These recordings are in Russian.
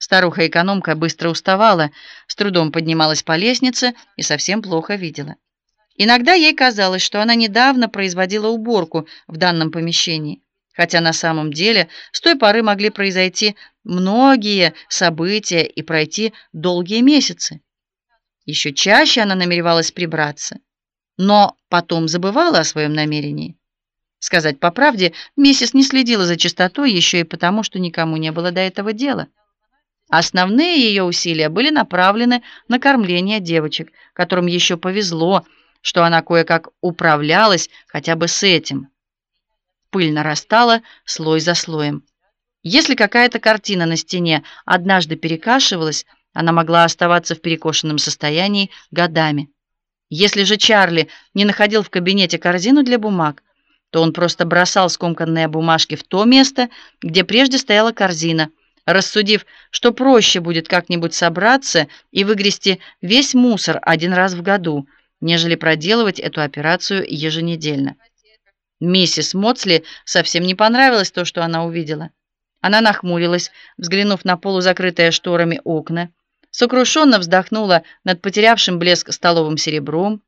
Старуха-экономка быстро уставала, с трудом поднималась по лестнице и совсем плохо видела. Иногда ей казалось, что она недавно производила уборку в данном помещении, хотя на самом деле с той поры могли произойти многие события и пройти долгие месяцы. Еще чаще она намеревалась прибраться, но потом забывала о своем намерении. Сказать по правде, миссис не следила за чистотой еще и потому, что никому не было до этого дела. Основные ее усилия были направлены на кормление девочек, которым еще повезло, что она кое-как управлялась хотя бы с этим. Пыль нарастала слой за слоем. Если какая-то картина на стене однажды перекашивалась, она могла оставаться в перекошенном состоянии годами. Если же Чарли не находил в кабинете корзину для бумаг, то он просто бросал скомканные бумажки в то место, где прежде стояла корзина, рассудив, что проще будет как-нибудь собраться и выгрести весь мусор один раз в году, нежели проделывать эту операцию еженедельно. Миссис Моцли совсем не понравилось то, что она увидела. Она нахмурилась, взглянув на полузакрытые шторами окна, сокрушенно вздохнула над потерявшим блеск столовым серебром,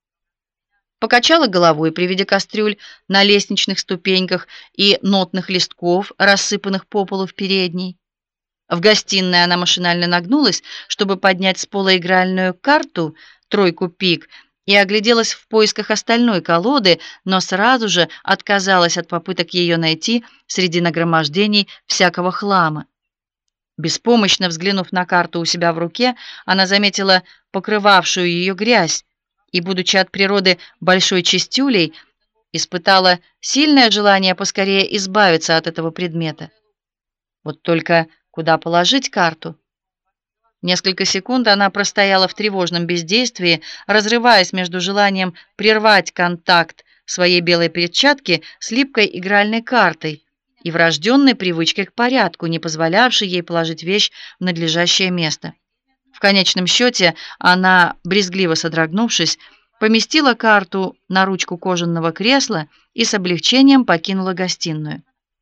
покачала головой при виде кастрюль на лестничных ступеньках и нотных листков, рассыпанных по полу в передней. В гостиной она машинально нагнулась, чтобы поднять с пола игральную карту, тройку пик, и огляделась в поисках остальной колоды, но сразу же отказалась от попыток ее найти среди нагромождений всякого хлама. Беспомощно взглянув на карту у себя в руке, она заметила покрывавшую ее грязь и, будучи от природы большой чистюлей, испытала сильное желание поскорее избавиться от этого предмета. Вот только куда положить карту? Несколько секунд она простояла в тревожном бездействии, разрываясь между желанием прервать контакт своей белой перчатки с липкой игральной картой и врожденной привычкой к порядку, не позволявшей ей положить вещь в надлежащее место. В конечном счете она, брезгливо содрогнувшись, поместила карту на ручку кожаного кресла и с облегчением покинула гостиную.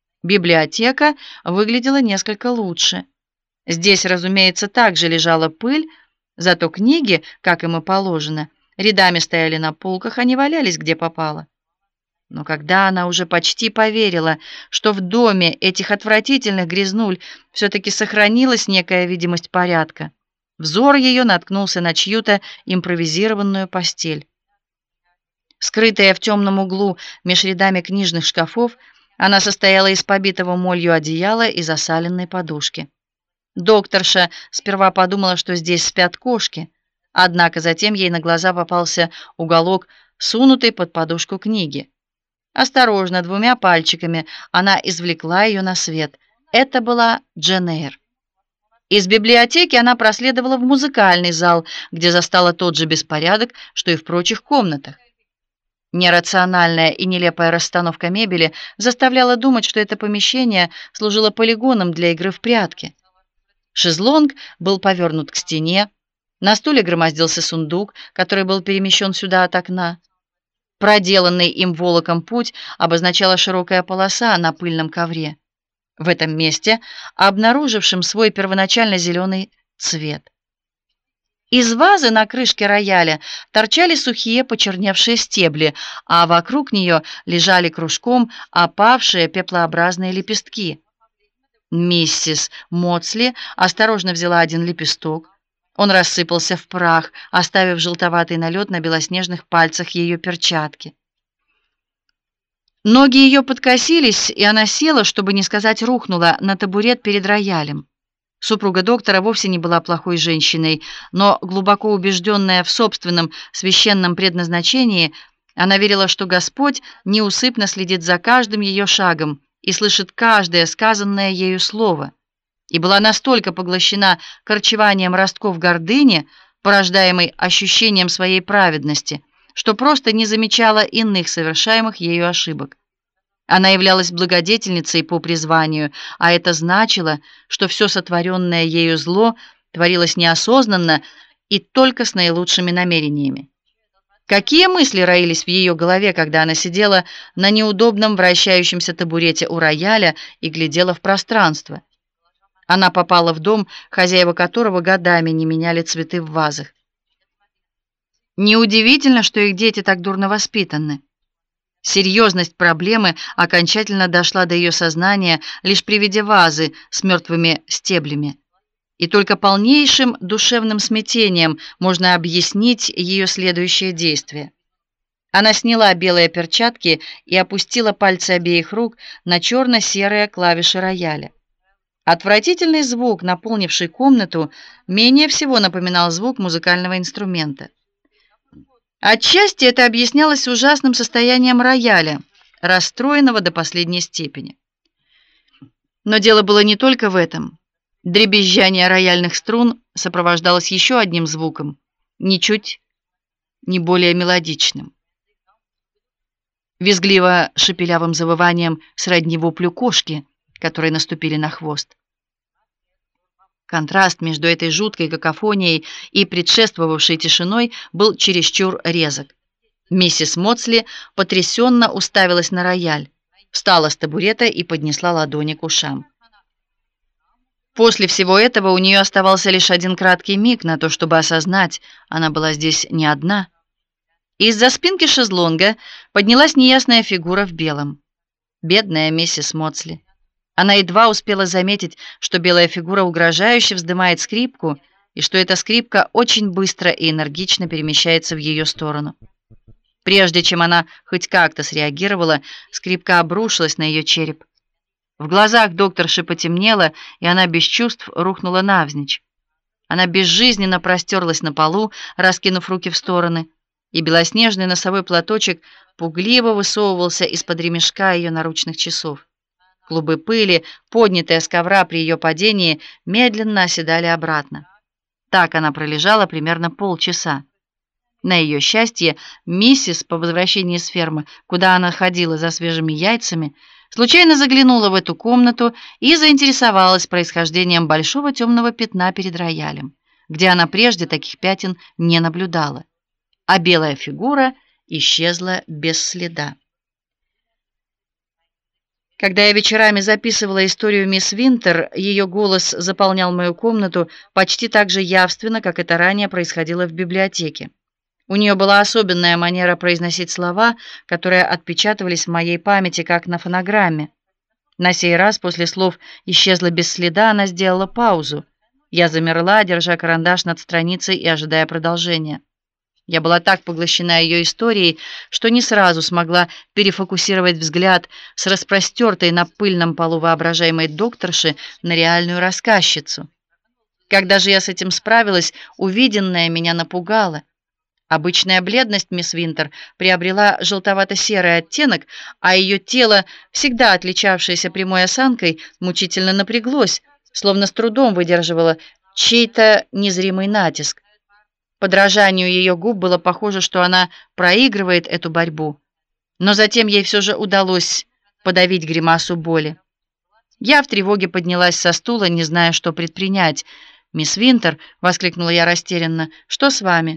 Библиотека выглядела несколько лучше. Здесь, разумеется, также лежала пыль, зато книги, как им и положено, рядами стояли на полках, а не валялись где попало. Но когда она уже почти поверила, что в доме этих отвратительных грязнуль все-таки сохранилась некая видимость порядка, взор ее наткнулся на чью-то импровизированную постель. Скрытая в темном углу меж рядами книжных шкафов, она состояла из побитого молью одеяла и засаленной подушки. Докторша сперва подумала, что здесь спят кошки, однако затем ей на глаза попался уголок, сунутый под подушку книги. Осторожно, двумя пальчиками она извлекла ее на свет. Это была Джейн Эйр. Из библиотеки она проследовала в музыкальный зал, где застала тот же беспорядок, что и в прочих комнатах. Нерациональная и нелепая расстановка мебели заставляла думать, что это помещение служило полигоном для игры в прятки. Шезлонг был повернут к стене, на стуле громоздился сундук, который был перемещен сюда от окна. Проделанный им волоком путь обозначала широкая полоса на пыльном ковре, в этом месте обнаружившем свой первоначально зеленый цвет. Из вазы на крышке рояля торчали сухие почерневшие стебли, а вокруг нее лежали кружком опавшие пеплообразные лепестки. Миссис Моцли осторожно взяла один лепесток. Он рассыпался в прах, оставив желтоватый налет на белоснежных пальцах ее перчатки. Ноги ее подкосились, и она села, чтобы не сказать рухнула, на табурет перед роялем. Супруга доктора вовсе не была плохой женщиной, но глубоко убежденная в собственном священном предназначении, она верила, что Господь неусыпно следит за каждым ее шагом и слышит каждое сказанное ею слово, и была настолько поглощена корчеванием ростков гордыни, порождаемой ощущением своей праведности, что просто не замечала иных совершаемых ею ошибок. Она являлась благодетельницей по призванию, а это значило, что все сотворенное ею зло творилось неосознанно и только с наилучшими намерениями. Какие мысли роились в ее голове, когда она сидела на неудобном вращающемся табурете у рояля и глядела в пространство? Она попала в дом, хозяева которого годами не меняли цветы в вазах. Неудивительно, что их дети так дурно воспитаны. Серьезность проблемы окончательно дошла до ее сознания лишь при виде вазы с мертвыми стеблями. И только полнейшим душевным смятением можно объяснить ее следующее действие. Она сняла белые перчатки и опустила пальцы обеих рук на черно-серые клавиши рояля. Отвратительный звук, наполнивший комнату, менее всего напоминал звук музыкального инструмента. Отчасти это объяснялось ужасным состоянием рояля, расстроенного до последней степени. Но дело было не только в этом. Дребезжание рояльных струн сопровождалось еще одним звуком, ничуть не более мелодичным. Визгливо-шепелявым завыванием сродни воплю кошки, которые наступили на хвост. Контраст между этой жуткой какофонией и предшествовавшей тишиной был чересчур резок. Миссис Моцли потрясенно уставилась на рояль, встала с табурета и поднесла ладони к ушам. После всего этого у нее оставался лишь один краткий миг на то, чтобы осознать, она была здесь не одна. Из-за спинки шезлонга поднялась неясная фигура в белом. Бедная миссис Моцли. Она едва успела заметить, что белая фигура угрожающе вздымает скрипку, и что эта скрипка очень быстро и энергично перемещается в ее сторону. Прежде чем она хоть как-то среагировала, скрипка обрушилась на ее череп. В глазах докторши потемнело, и она без чувств рухнула навзничь. Она безжизненно простерлась на полу, раскинув руки в стороны, и белоснежный носовой платочек пугливо высовывался из-под ремешка ее наручных часов. Клубы пыли, поднятые с ковра при ее падении, медленно оседали обратно. Так она пролежала примерно полчаса. На ее счастье, миссис по возвращении с фермы, куда она ходила за свежими яйцами, случайно заглянула в эту комнату и заинтересовалась происхождением большого темного пятна перед роялем, где она прежде таких пятен не наблюдала. А белая фигура исчезла без следа. Когда я вечерами записывала историю мисс Винтер, ее голос заполнял мою комнату почти так же явственно, как это ранее происходило в библиотеке. У нее была особенная манера произносить слова, которые отпечатывались в моей памяти, как на фонограмме. На сей раз после слов «исчезла без следа» она сделала паузу. Я замерла, держа карандаш над страницей и ожидая продолжения. Я была так поглощена ее историей, что не сразу смогла перефокусировать взгляд с распростертой на пыльном полу воображаемой докторши на реальную рассказчицу. Когда же я с этим справилась, увиденное меня напугало. Обычная бледность мисс Винтер приобрела желтовато-серый оттенок, а ее тело, всегда отличавшееся прямой осанкой, мучительно напряглось, словно с трудом выдерживало чей-то незримый натиск. Подражанию ее губ было похоже, что она проигрывает эту борьбу, но затем ей все же удалось подавить гримасу боли. Я в тревоге поднялась со стула, не зная, что предпринять. «Мисс Винтер!» — воскликнула я растерянно. «Что с вами?»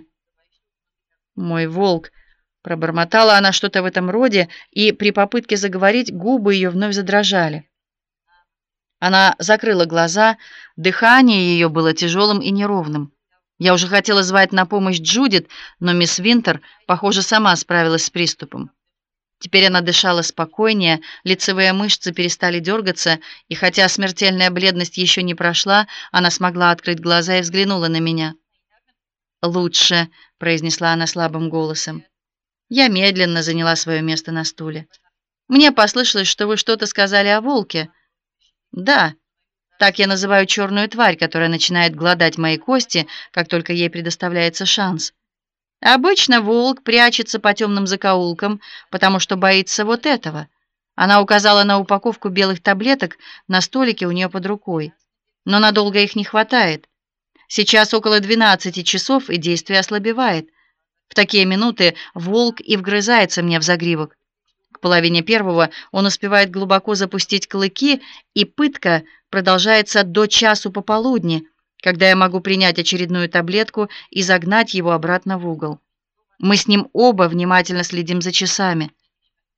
«Мой волк!» — пробормотала она что-то в этом роде, и при попытке заговорить губы ее вновь задрожали. Она закрыла глаза, дыхание ее было тяжелым и неровным. Я уже хотела звать на помощь Джудит, но мисс Винтер, похоже, сама справилась с приступом. Теперь она дышала спокойнее, лицевые мышцы перестали дергаться, и хотя смертельная бледность еще не прошла, она смогла открыть глаза и взглянула на меня. «Лучше», — произнесла она слабым голосом. Я медленно заняла свое место на стуле. «Мне послышалось, что вы что-то сказали о волке». «Да». Так я называю черную тварь, которая начинает глодать мои кости, как только ей предоставляется шанс. Обычно волк прячется по темным закоулкам, потому что боится вот этого. Она указала на упаковку белых таблеток на столике у нее под рукой. Но надолго их не хватает. Сейчас около 12 часов, и действие ослабевает. В такие минуты волк и вгрызается мне в загривок. К половине первого он успевает глубоко запустить клыки, и пытка продолжается до часу пополудни, когда я могу принять очередную таблетку и загнать его обратно в угол. Мы с ним оба внимательно следим за часами.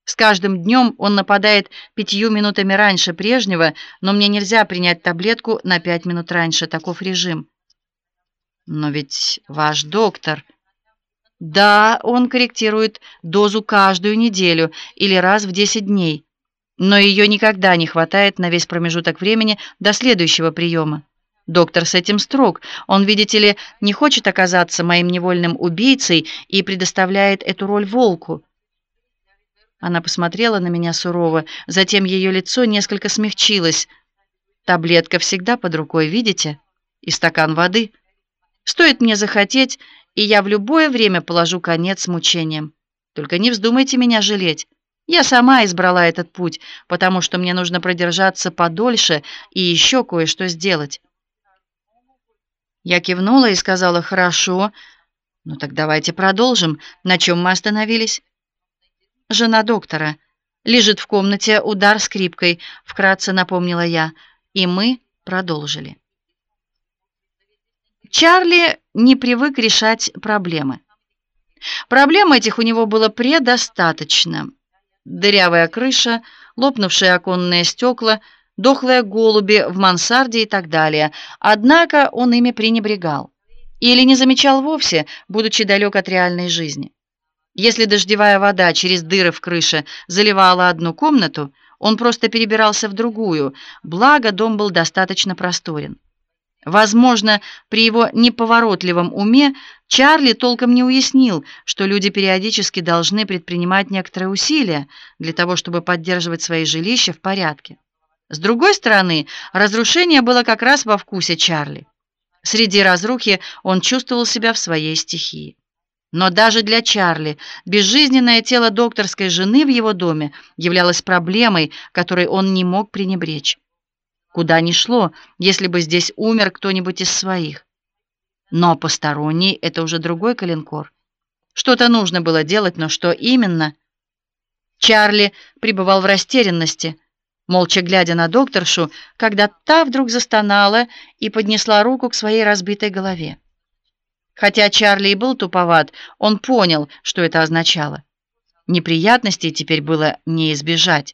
С каждым днем он нападает 5 минутами раньше прежнего, но мне нельзя принять таблетку на 5 минут раньше, таков режим. Но ведь ваш доктор... Да, он корректирует дозу каждую неделю или раз в 10 дней, но ее никогда не хватает на весь промежуток времени до следующего приема. Доктор с этим строг. Он, видите ли, не хочет оказаться моим невольным убийцей и предоставляет эту роль волку. Она посмотрела на меня сурово, затем ее лицо несколько смягчилось. Таблетка всегда под рукой, видите? И стакан воды. Стоит мне захотеть, и я в любое время положу конец мучениям. Только не вздумайте меня жалеть. Я сама избрала этот путь, потому что мне нужно продержаться подольше и еще кое-что сделать. Я кивнула и сказала: «Хорошо. Ну так давайте продолжим. На чем мы остановились?» «Жена доктора. Лежит в комнате, удар скрипкой», — вкратце напомнила я, и мы продолжили. Чарли не привык решать проблемы. Проблем этих у него было предостаточно. Дырявая крыша, лопнувшие оконные стекла, дохлые голуби в мансарде и так далее. Однако он ими пренебрегал. Или не замечал вовсе, будучи далек от реальной жизни. Если дождевая вода через дыры в крыше заливала одну комнату, он просто перебирался в другую, благо дом был достаточно просторен. Возможно, при его неповоротливом уме Чарли толком не уяснил, что люди периодически должны предпринимать некоторые усилия для того, чтобы поддерживать свои жилища в порядке. С другой стороны, разрушение было как раз во вкусе Чарли. Среди разрухи он чувствовал себя в своей стихии. Но даже для Чарли безжизненное тело докторской жены в его доме являлось проблемой, которой он не мог пренебречь. Куда ни шло, если бы здесь умер кто-нибудь из своих. Но посторонний — это уже другой калинкор. Что-то нужно было делать, но что именно? Чарли пребывал в растерянности, молча глядя на докторшу, когда та вдруг застонала и поднесла руку к своей разбитой голове. Хотя Чарли и был туповат, он понял, что это означало. Неприятностей теперь было не избежать.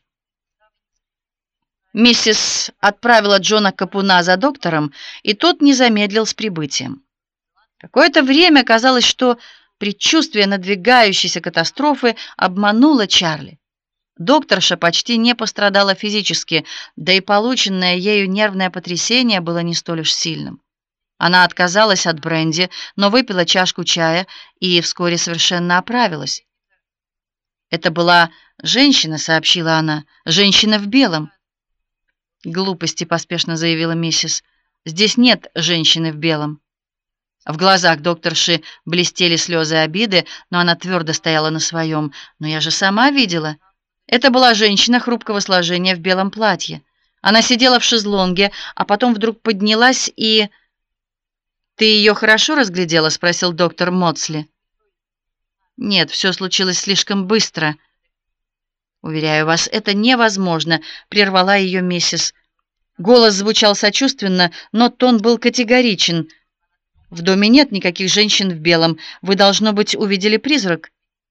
Миссис отправила Джона Капуна за доктором, и тот не замедлил с прибытием. Какое-то время казалось, что предчувствие надвигающейся катастрофы обмануло Чарли. Докторша почти не пострадала физически, да и полученное ею нервное потрясение было не столь уж сильным. Она отказалась от бренди, но выпила чашку чая и вскоре совершенно оправилась. «Это была женщина», — сообщила она, — «женщина в белом». «Глупости», — поспешно заявила миссис. «Здесь нет женщины в белом». В глазах докторши блестели слезы обиды, но она твердо стояла на своем. «Но я же сама видела. Это была женщина хрупкого сложения в белом платье. Она сидела в шезлонге, а потом вдруг поднялась и...» «Ты ее хорошо разглядела?» — спросил доктор Моцли. «Нет, все случилось слишком быстро». «Уверяю вас, это невозможно», — прервала ее миссис. Голос звучал сочувственно, но тон был категоричен. «В доме нет никаких женщин в белом. Вы, должно быть, увидели призрак».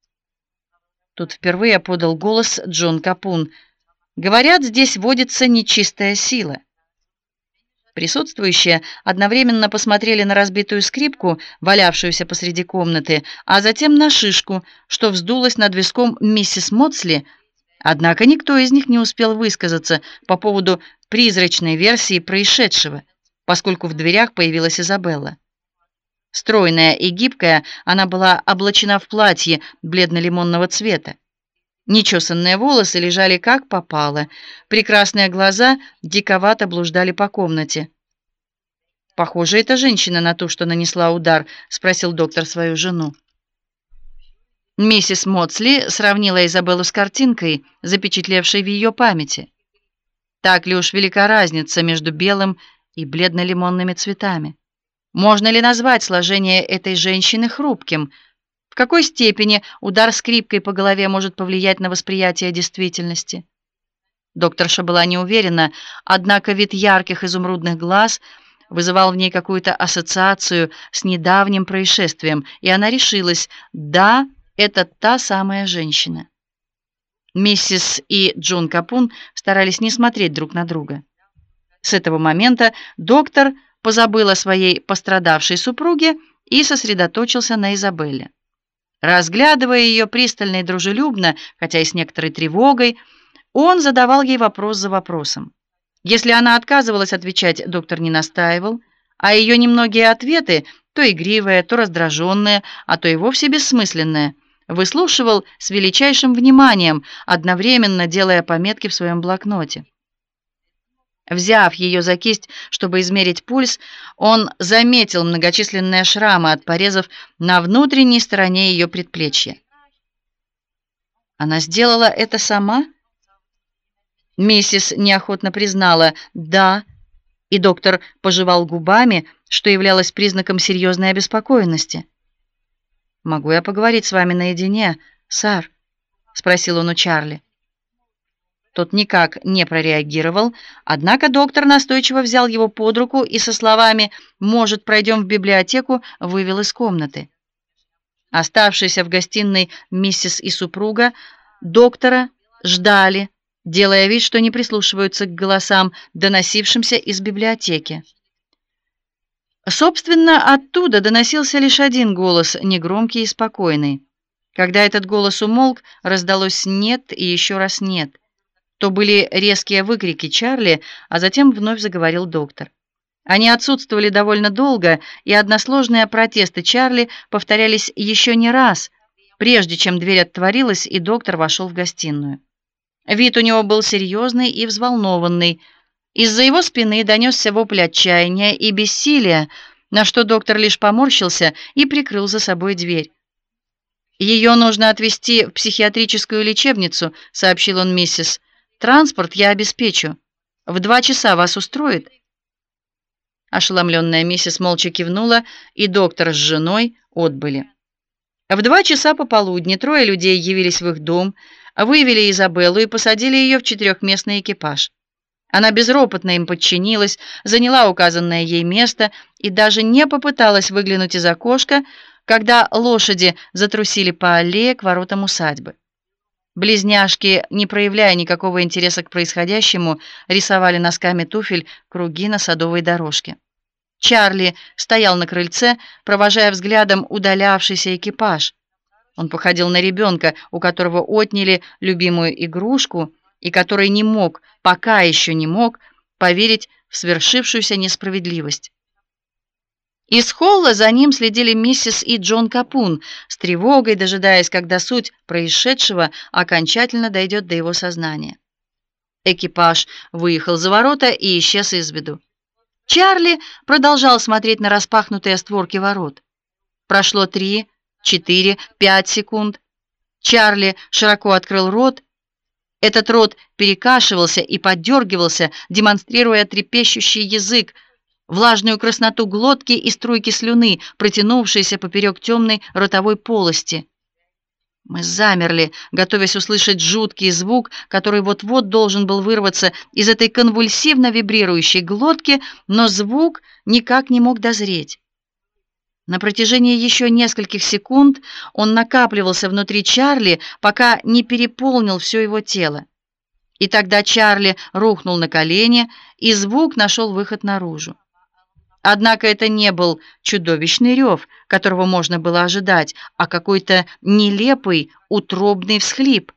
Тут впервые подал голос Джон Капун. «Говорят, здесь водится нечистая сила». Присутствующие одновременно посмотрели на разбитую скрипку, валявшуюся посреди комнаты, а затем на шишку, что вздулась над виском миссис Моцли. Однако никто из них не успел высказаться по поводу призрачной версии происшедшего, поскольку в дверях появилась Изабелла. Стройная и гибкая, она была облачена в платье бледно-лимонного цвета. Нечесанные волосы лежали как попало, прекрасные глаза диковато блуждали по комнате. «Похоже, это женщина на ту, что нанесла удар», — спросил доктор свою жену. Миссис Моцли сравнила Изабеллу с картинкой, запечатлевшей в ее памяти. Так ли уж велика разница между белым и бледно-лимонными цветами? Можно ли назвать сложение этой женщины хрупким? В какой степени удар скрипкой по голове может повлиять на восприятие действительности? Докторша была не уверена, однако вид ярких изумрудных глаз вызывал в ней какую-то ассоциацию с недавним происшествием, и она решилась: да, это та самая женщина. Миссис и Джон Капун старались не смотреть друг на друга. С этого момента доктор позабыл о своей пострадавшей супруге и сосредоточился на Изабелле. Разглядывая ее пристально и дружелюбно, хотя и с некоторой тревогой, он задавал ей вопрос за вопросом. Если она отказывалась отвечать, доктор не настаивал, а ее немногие ответы, то игривые, то раздраженные, а то и вовсе бессмысленные, выслушивал с величайшим вниманием, одновременно делая пометки в своем блокноте. Взяв ее за кисть, чтобы измерить пульс, он заметил многочисленные шрамы от порезов на внутренней стороне ее предплечья. Она сделала это сама? Миссис неохотно признала «да», и доктор пожевал губами, что являлось признаком серьезной обеспокоенности. «Могу я поговорить с вами наедине, сэр?» — спросил он у Чарли. Тот никак не прореагировал, однако доктор настойчиво взял его под руку и со словами «может, пройдем в библиотеку» вывел из комнаты. Оставшиеся в гостиной миссис и супруга доктора ждали, делая вид, что не прислушиваются к голосам, доносившимся из библиотеки. Собственно, оттуда доносился лишь один голос, негромкий и спокойный. Когда этот голос умолк, раздалось «нет» и еще раз «нет». То были резкие выкрики Чарли, а затем вновь заговорил доктор. Они отсутствовали довольно долго, и односложные протесты Чарли повторялись еще не раз, прежде чем дверь отворилась, и доктор вошел в гостиную. Вид у него был серьезный и взволнованный. Из-за его спины донесся вопль отчаяния и бессилия, на что доктор лишь поморщился и прикрыл за собой дверь. «Ее нужно отвезти в психиатрическую лечебницу», — сообщил он миссис. «Транспорт я обеспечу. В 2 часа вас устроит?» Ошеломленная миссис молча кивнула, и доктор с женой отбыли. В 2 часа пополудни 3 людей явились в их дом, вывели Изабеллу и посадили ее в 4-местный экипаж. Она безропотно им подчинилась, заняла указанное ей место и даже не попыталась выглянуть из окошка, когда лошади затрусили по аллее к воротам усадьбы. Близняшки, не проявляя никакого интереса к происходящему, рисовали носками туфель круги на садовой дорожке. Чарли стоял на крыльце, провожая взглядом удалявшийся экипаж. Он походил на ребенка, у которого отняли любимую игрушку, и который не мог, пока еще не мог, поверить в свершившуюся несправедливость. Из холла за ним следили миссис и Джон Капун, с тревогой дожидаясь, когда суть происшедшего окончательно дойдет до его сознания. Экипаж выехал за ворота и исчез из виду. Чарли продолжал смотреть на распахнутые створки ворот. Прошло 3, 4, 5 секунд. Чарли широко открыл рот. Этот рот перекашивался и поддергивался, демонстрируя трепещущий язык, влажную красноту глотки и струйки слюны, протянувшиеся поперек темной ротовой полости. Мы замерли, готовясь услышать жуткий звук, который вот-вот должен был вырваться из этой конвульсивно вибрирующей глотки, но звук никак не мог дозреть. На протяжении еще нескольких секунд он накапливался внутри Чарли, пока не переполнил все его тело. И тогда Чарли рухнул на колени, и звук нашел выход наружу. Однако это не был чудовищный рев, которого можно было ожидать, а какой-то нелепый, утробный всхлип.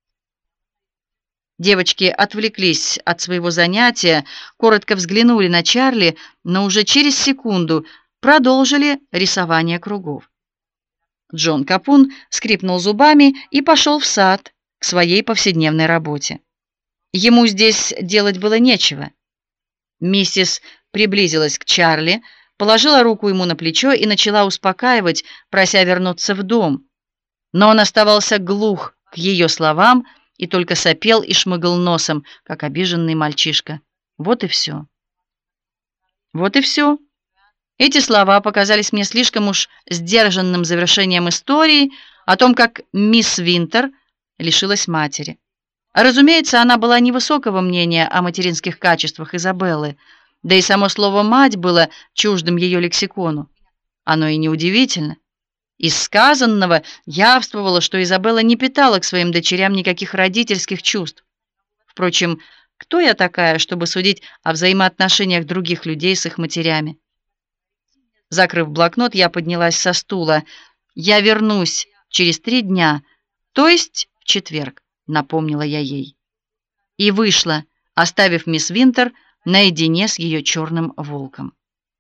Девочки отвлеклись от своего занятия, коротко взглянули на Чарли, но уже через секунду продолжили рисование кругов. Джон Капун скрипнул зубами и пошел в сад к своей повседневной работе. Ему здесь делать было нечего. Миссис приблизилась к Чарли, положила руку ему на плечо и начала успокаивать, прося вернуться в дом. Но он оставался глух к ее словам и только сопел и шмыгал носом, как обиженный мальчишка. Вот и все. Вот и все. Эти слова показались мне слишком уж сдержанным завершением истории о том, как мисс Винтер лишилась матери. Разумеется, она была невысокого мнения о материнских качествах Изабеллы, да и само слово «мать» было чуждым ее лексикону. Оно и неудивительно. Из сказанного явствовало, что Изабелла не питала к своим дочерям никаких родительских чувств. Впрочем, кто я такая, чтобы судить о взаимоотношениях других людей с их матерями? Закрыв блокнот, я поднялась со стула. «Я вернусь через 3 дня, то есть в четверг», — напомнила я ей. И вышла, оставив мисс Винтер наедине с ее черным волком.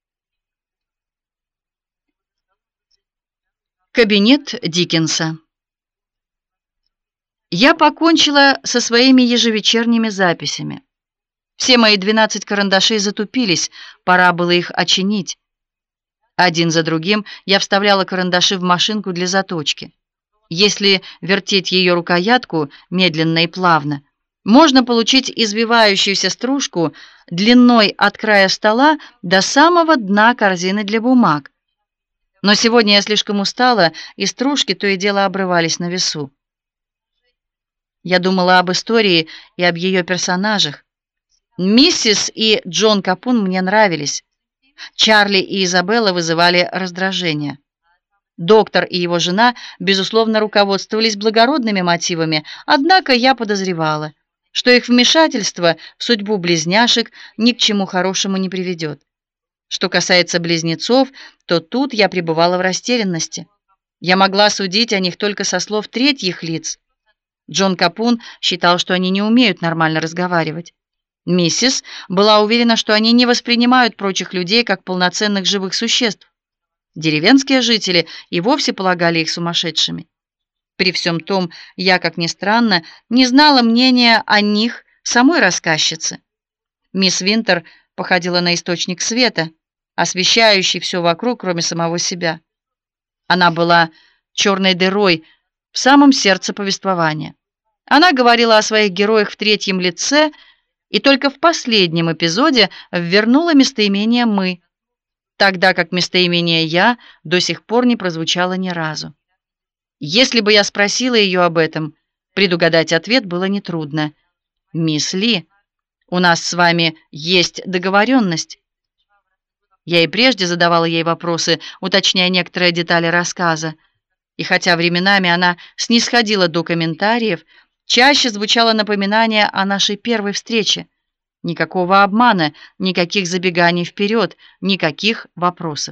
Кабинет Диккенса. Я покончила со своими ежевечерними записями. Все мои 12 карандашей затупились, пора было их очинить. Один за другим я вставляла карандаши в машинку для заточки. Если вертеть ее рукоятку медленно и плавно, можно получить извивающуюся стружку длиной от края стола до самого дна корзины для бумаг. Но сегодня я слишком устала, и стружки то и дело обрывались на весу. Я думала об истории и об ее персонажах. Миссис и Джон Капун мне нравились. Чарли и Изабелла вызывали раздражение. Доктор и его жена, безусловно, руководствовались благородными мотивами, однако я подозревала, что их вмешательство в судьбу близняшек ни к чему хорошему не приведет. Что касается близнецов, то тут я пребывала в растерянности. Я могла судить о них только со слов третьих лиц. Джон Капун считал, что они не умеют нормально разговаривать. Миссис была уверена, что они не воспринимают прочих людей как полноценных живых существ. Деревенские жители и вовсе полагали их сумасшедшими. При всем том, я, как ни странно, не знала мнения о них самой рассказчицы. Мисс Винтер походила на источник света, освещающий все вокруг, кроме самого себя. Она была черной дырой в самом сердце повествования. Она говорила о своих героях в третьем лице и только в последнем эпизоде ввернула местоимение «мы», тогда как местоимение «я» до сих пор не прозвучало ни разу. Если бы я спросила ее об этом, предугадать ответ было нетрудно. «Мисс Ли, у нас с вами есть договоренность». Я и прежде задавала ей вопросы, уточняя некоторые детали рассказа. И хотя временами она снисходила до комментариев, чаще звучало напоминание о нашей первой встрече. Никакого обмана, никаких забеганий вперед, никаких вопросов.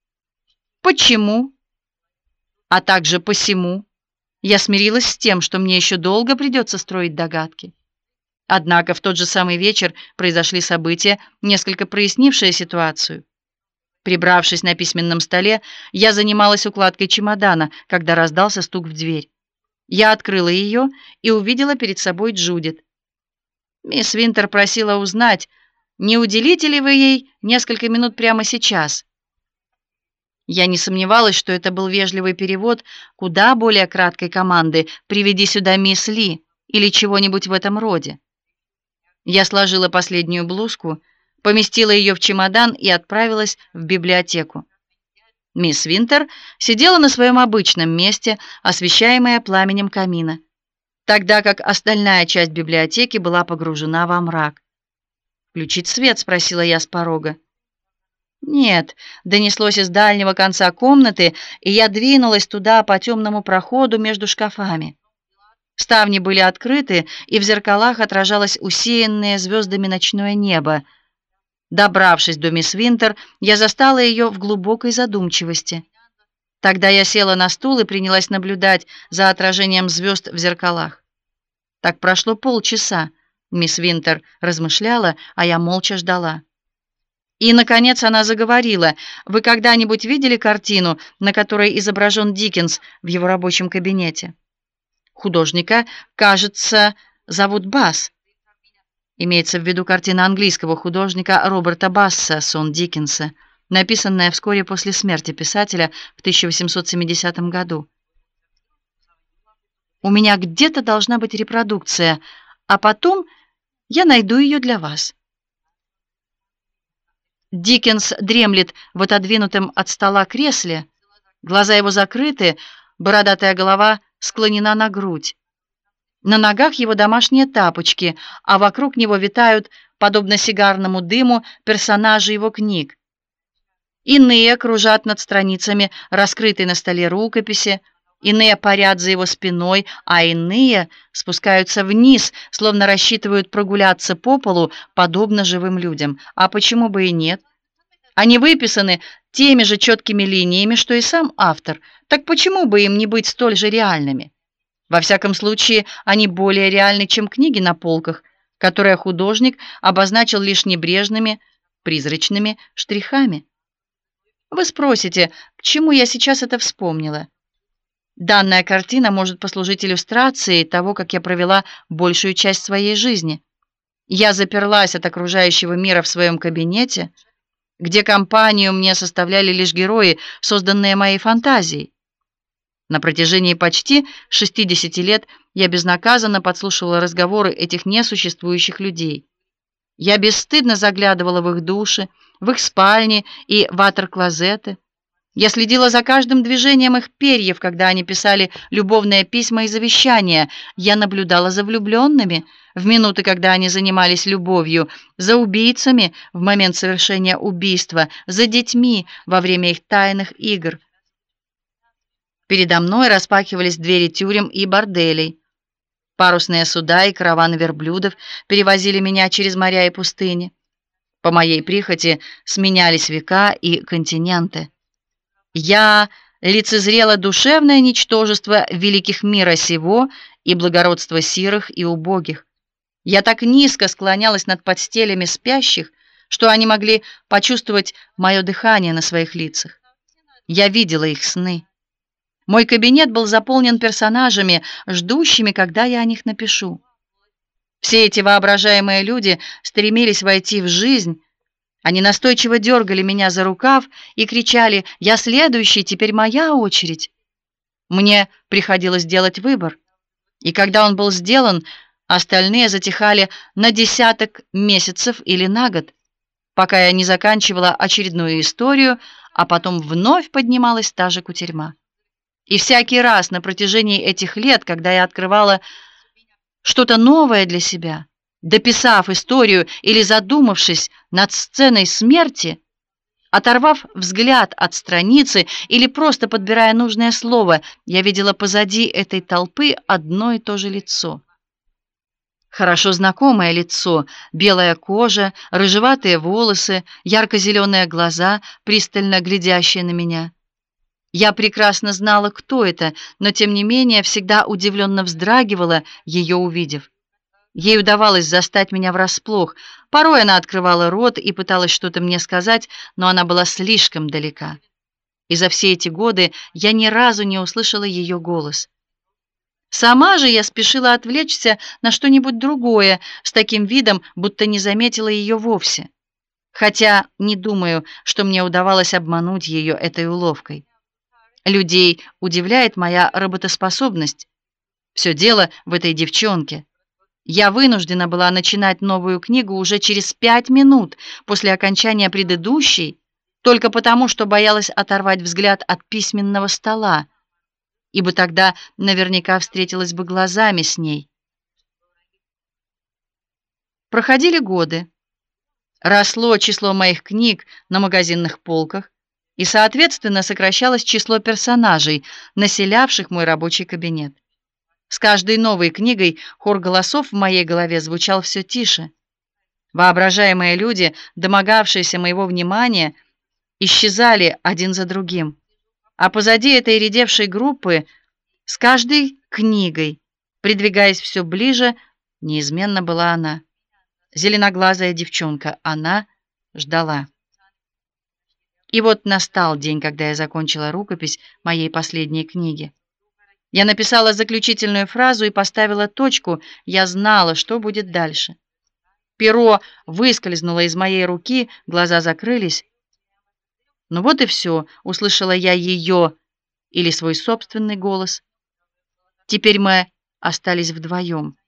Почему? А также посему я смирилась с тем, что мне еще долго придется строить догадки. Однако в тот же самый вечер произошли события, несколько прояснившие ситуацию. Прибравшись на письменном столе, я занималась укладкой чемодана, когда раздался стук в дверь. Я открыла ее и увидела перед собой Джудит. Мисс Винтер просила узнать, не уделите ли вы ей несколько минут прямо сейчас. Я не сомневалась, что это был вежливый перевод куда более краткой команды «Приведи сюда мисс Ли» или чего-нибудь в этом роде. Я сложила последнюю блузку, поместила ее в чемодан и отправилась в библиотеку. Мисс Винтер сидела на своем обычном месте, освещаемая пламенем камина, тогда как остальная часть библиотеки была погружена во мрак. «Включить свет?» — спросила я с порога. «Нет», — донеслось из дальнего конца комнаты, и я двинулась туда по темному проходу между шкафами. Ставни были открыты, и в зеркалах отражалось усеянное звездами ночное небо. Добравшись до мисс Винтер, я застала ее в глубокой задумчивости. Тогда я села на стул и принялась наблюдать за отражением звезд в зеркалах. Так прошло полчаса. Мисс Винтер размышляла, а я молча ждала. И, наконец, она заговорила. «Вы когда-нибудь видели картину, на которой изображен Диккенс в его рабочем кабинете? Художника, кажется, зовут Басс. Имеется в виду картина английского художника Роберта Басса «Сон Диккенса», написанная вскоре после смерти писателя в 1870 году. У меня где-то должна быть репродукция, а потом я найду ее для вас». Диккенс дремлет в отодвинутом от стола кресле, глаза его закрыты, бородатая голова склонена на грудь. На ногах его домашние тапочки, а вокруг него витают, подобно сигарному дыму, персонажи его книг. Иные кружат над страницами раскрытой на столе рукописи, иные парят за его спиной, а иные спускаются вниз, словно рассчитывают прогуляться по полу, подобно живым людям. А почему бы и нет? Они выписаны теми же четкими линиями, что и сам автор. Так почему бы им не быть столь же реальными? Во всяком случае, они более реальны, чем книги на полках, которые художник обозначил лишь небрежными, призрачными штрихами. Вы спросите, к чему я сейчас это вспомнила? Данная картина может послужить иллюстрацией того, как я провела большую часть своей жизни. Я заперлась от окружающего мира в своем кабинете, где компанию мне составляли лишь герои, созданные моей фантазией. На протяжении почти 60 лет я безнаказанно подслушивала разговоры этих несуществующих людей. Я бесстыдно заглядывала в их души, в их спальни и ватер-клозеты. Я следила за каждым движением их перьев, когда они писали любовные письма и завещания. Я наблюдала за влюбленными в минуты, когда они занимались любовью, за убийцами в момент совершения убийства, за детьми во время их тайных игр. Передо мной распахивались двери тюрем и борделей. Парусные суда и караваны верблюдов перевозили меня через моря и пустыни. По моей прихоти сменялись века и континенты. Я лицезрела душевное ничтожество великих мира сего и благородство сирых и убогих. Я так низко склонялась над постелями спящих, что они могли почувствовать мое дыхание на своих лицах. Я видела их сны. Мой кабинет был заполнен персонажами, ждущими, когда я о них напишу. Все эти воображаемые люди стремились войти в жизнь. Они настойчиво дергали меня за рукав и кричали: «Я следующий, теперь моя очередь». Мне приходилось делать выбор. И когда он был сделан, остальные затихали на десяток месяцев или на год, пока я не заканчивала очередную историю, а потом вновь поднималась та же кутерьма. И всякий раз на протяжении этих лет, когда я открывала что-то новое для себя, дописав историю или задумавшись над сценой смерти, оторвав взгляд от страницы или просто подбирая нужное слово, я видела позади этой толпы одно и то же лицо. Хорошо знакомое лицо: белая кожа, рыжеватые волосы, ярко-зеленые глаза, пристально глядящие на меня. Я прекрасно знала, кто это, но тем не менее всегда удивленно вздрагивала, ее увидев. Ей удавалось застать меня врасплох. Порой она открывала рот и пыталась что-то мне сказать, но она была слишком далека. И за все эти годы я ни разу не услышала ее голос. Сама же я спешила отвлечься на что-нибудь другое, с таким видом, будто не заметила ее вовсе. Хотя не думаю, что мне удавалось обмануть ее этой уловкой. Людей удивляет моя работоспособность. Все дело в этой девчонке. Я вынуждена была начинать новую книгу уже через 5 минут после окончания предыдущей, только потому, что боялась оторвать взгляд от письменного стола, ибо тогда наверняка встретилась бы глазами с ней. Проходили годы. Росло число моих книг на магазинных полках, и, соответственно, сокращалось число персонажей, населявших мой рабочий кабинет. С каждой новой книгой хор голосов в моей голове звучал все тише. Воображаемые люди, домогавшиеся моего внимания, исчезали один за другим. А позади этой редевшей группы, с каждой книгой, придвигаясь все ближе, неизменно была она. Зеленоглазая девчонка. Она ждала. И вот настал день, когда я закончила рукопись моей последней книги. Я написала заключительную фразу и поставила точку. Я знала, что будет дальше. Перо выскользнуло из моей руки, глаза закрылись. Ну вот и все, услышала я ее или свой собственный голос. Теперь мы остались вдвоем.